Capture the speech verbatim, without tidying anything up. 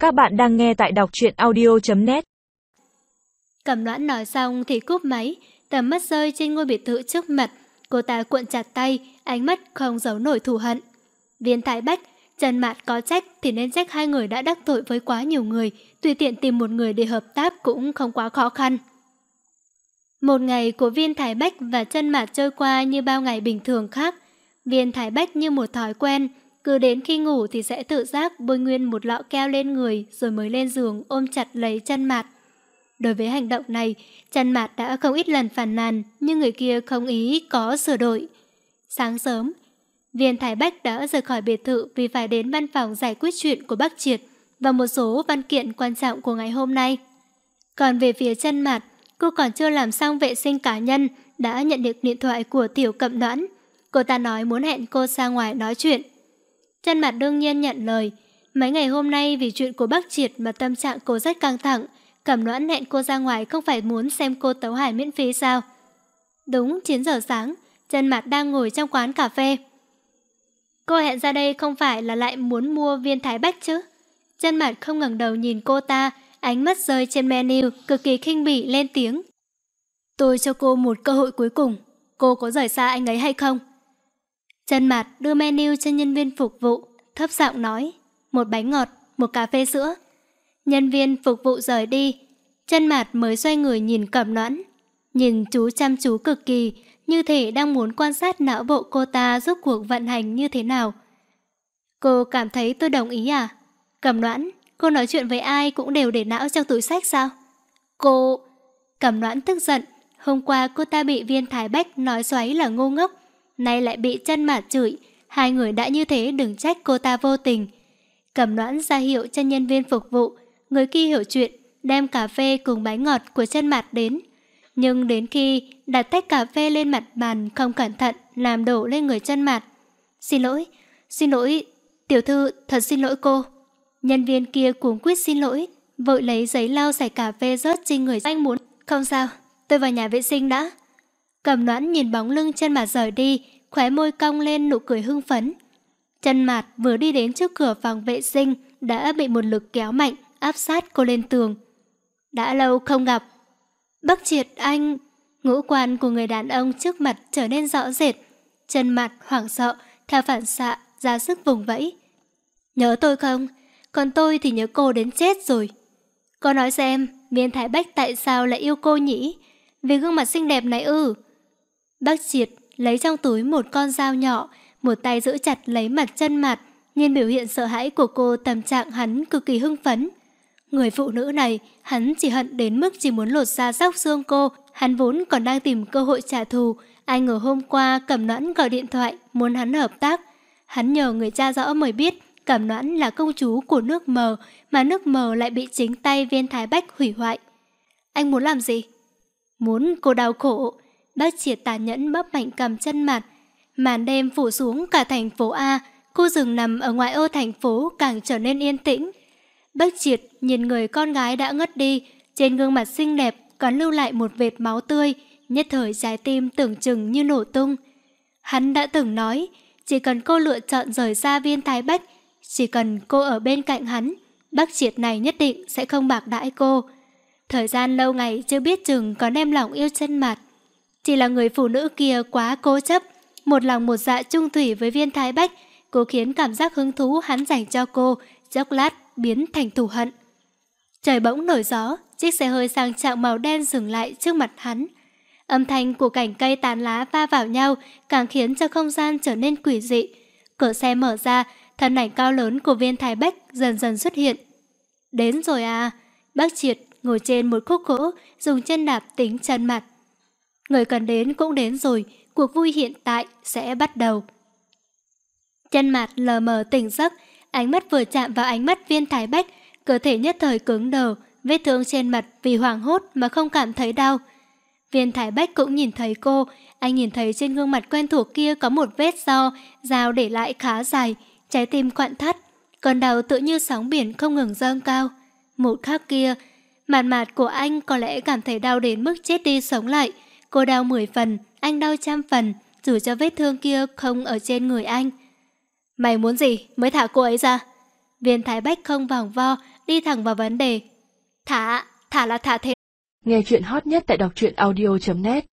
Các bạn đang nghe tại đọc truyện audio chấm net. Cẩm Noãn nói xong thì cúp máy, tầm mắt rơi trên ngôi biệt thự trước mặt. Cô ta cuộn chặt tay, ánh mắt không giấu nổi thù hận. Viên Thái Bách, Trần Mạt có trách thì nên trách hai người đã đắc tội với quá nhiều người, tùy tiện tìm một người để hợp tác cũng không quá khó khăn. Một ngày của Viên Thái Bách và Trần Mạt trôi qua như bao ngày bình thường khác. Viên Thái Bách như một thói quen, cứ đến khi ngủ thì sẽ tự giác bôi nguyên một lọ keo lên người rồi mới lên giường ôm chặt lấy Trần Mạt. Đối với hành động này, Trần Mạt đã không ít lần phàn nàn, nhưng người kia không ý có sửa đổi. Sáng sớm, Viên Thái Bách đã rời khỏi biệt thự vì phải đến văn phòng giải quyết chuyện của Bắc Triệt và một số văn kiện quan trọng của ngày hôm nay. Còn về phía Trần Mạt, cô còn chưa làm xong vệ sinh cá nhân, đã nhận được điện thoại của Tiểu Cẩm Noãn. Cô ta nói muốn hẹn cô ra ngoài nói chuyện. Trần Mạt đương nhiên nhận lời. Mấy ngày hôm nay vì chuyện của Bắc Triệt mà tâm trạng cô rất căng thẳng. Cẩm Noãn hẹn cô ra ngoài không phải muốn xem cô tấu hài miễn phí sao? Đúng chín giờ sáng, Trần Mạt đang ngồi trong quán cà phê. Cô hẹn ra đây không phải là lại muốn mua Viên Thái Bách chứ? Trần Mạt không ngẩng đầu nhìn cô ta, ánh mắt rơi trên menu, cực kỳ khinh bỉ lên tiếng. Tôi cho cô một cơ hội cuối cùng, cô có rời xa anh ấy hay không? Trần Mạt đưa menu cho nhân viên phục vụ, thấp giọng nói, một bánh ngọt, một cà phê sữa. Nhân viên phục vụ rời đi, Trần Mạt mới xoay người nhìn Cẩm Noãn. Nhìn chú chăm chú cực kỳ, như thể đang muốn quan sát não bộ cô ta rốt cuộc vận hành như thế nào. Cô cảm thấy tôi đồng ý à? Cẩm Noãn, cô nói chuyện với ai cũng đều để não trong túi xách sao? Cô... Cẩm Noãn tức giận, hôm qua cô ta bị Viên Thái Bách nói xoáy là ngu ngốc, nay lại bị Trần Mạt chửi, hai người đã như thế đừng trách cô ta vô tình. Cẩm Noãn ra hiệu cho nhân viên phục vụ, người kia hiểu chuyện, đem cà phê cùng bánh ngọt của Trần Mạt đến. Nhưng đến khi đặt tách cà phê lên mặt bàn không cẩn thận làm đổ lên người Trần Mạt. Xin lỗi, xin lỗi, tiểu thư, thật xin lỗi cô. Nhân viên kia cuống quýt xin lỗi, vội lấy giấy lau sạch cà phê rớt trên người anh muốn. Không sao, tôi vào nhà vệ sinh đã. Cẩm Noãn nhìn bóng lưng Trần Mạt rời đi, khóe môi cong lên nụ cười hưng phấn. Trần Mạt vừa đi đến trước cửa phòng vệ sinh đã bị một lực kéo mạnh áp sát cô lên tường. Đã lâu không gặp. Bắc Triệt anh... Ngũ quan của người đàn ông trước mặt trở nên rõ rệt. Trần Mạt hoảng sợ, theo phản xạ ra sức vùng vẫy. Nhớ tôi không? Còn tôi thì nhớ cô đến chết rồi. Cô nói xem, Viên Thái Bách tại sao lại yêu cô nhỉ? Vì gương mặt xinh đẹp này ư? Bắc Triệt lấy trong túi một con dao nhỏ, một tay giữ chặt lấy mặt Trần Mạt, nhìn biểu hiện sợ hãi của cô, tâm trạng hắn cực kỳ hưng phấn. Người phụ nữ này, hắn chỉ hận đến mức chỉ muốn lột da róc xương cô, hắn vốn còn đang tìm cơ hội trả thù. Ai ngờ hôm qua Cẩm Noãn gọi điện thoại muốn hắn hợp tác. Hắn nhờ người cha rõ mới biết Cẩm Noãn là công chúa của nước Mờ, mà nước Mờ lại bị chính tay Viên Thái Bách hủy hoại. Anh muốn làm gì? Muốn cô đau khổ. Bác Triệt tàn nhẫn bóp mạnh cầm Trần Mạt. Màn đêm phủ xuống cả thành phố A, khu rừng nằm ở ngoại ô thành phố càng trở nên yên tĩnh. Bác Triệt nhìn người con gái đã ngất đi, trên gương mặt xinh đẹp còn lưu lại một vệt máu tươi, nhất thời trái tim tưởng chừng như nổ tung. Hắn đã từng nói, chỉ cần cô lựa chọn rời xa Viên Thái Bách, chỉ cần cô ở bên cạnh hắn, Bác Triệt này nhất định sẽ không bạc đãi cô. Thời gian lâu ngày chưa biết chừng có đem lòng yêu Trần Mạt. Chỉ là người phụ nữ kia quá cố chấp, một lòng một dạ chung thủy với Viên Thái Bách, cô khiến cảm giác hứng thú hắn dành cho cô chốc lát biến thành thù hận. Trời bỗng nổi gió, chiếc xe hơi sang trọng màu đen dừng lại trước mặt hắn. Âm thanh của cành cây tán lá va vào nhau càng khiến cho không gian trở nên quỷ dị. Cửa xe mở ra, thân ảnh cao lớn của Viên Thái Bách dần dần xuất hiện. Đến rồi à? Bác Triệt ngồi trên một khúc gỗ, dùng chân đạp tính Trần Mạt. Người cần đến cũng đến rồi, cuộc vui hiện tại sẽ bắt đầu. Trần Mạt lờ mờ tỉnh giấc, ánh mắt vừa chạm vào ánh mắt Viên Thái Bách, cơ thể nhất thời cứng đờ, vết thương trên mặt vì hoảng hốt mà không cảm thấy đau. Viên Thái Bách cũng nhìn thấy cô, anh nhìn thấy trên gương mặt quen thuộc kia có một vết do dao để lại khá dài, trái tim quặn thắt, cơn đau tự như sóng biển không ngừng dâng cao. Một khắc kia, Mạt Mạt của anh có lẽ cảm thấy đau đến mức chết đi sống lại. Cô đau mười phần, anh đau trăm phần, dù cho vết thương kia không ở trên người anh. Mày muốn gì mới thả cô ấy ra? Viên Thái Bách không vòng vo, đi thẳng vào vấn đề. Thả, thả là thả thế. Nghe chuyện hot nhất tại đọc truyện audio chấm net.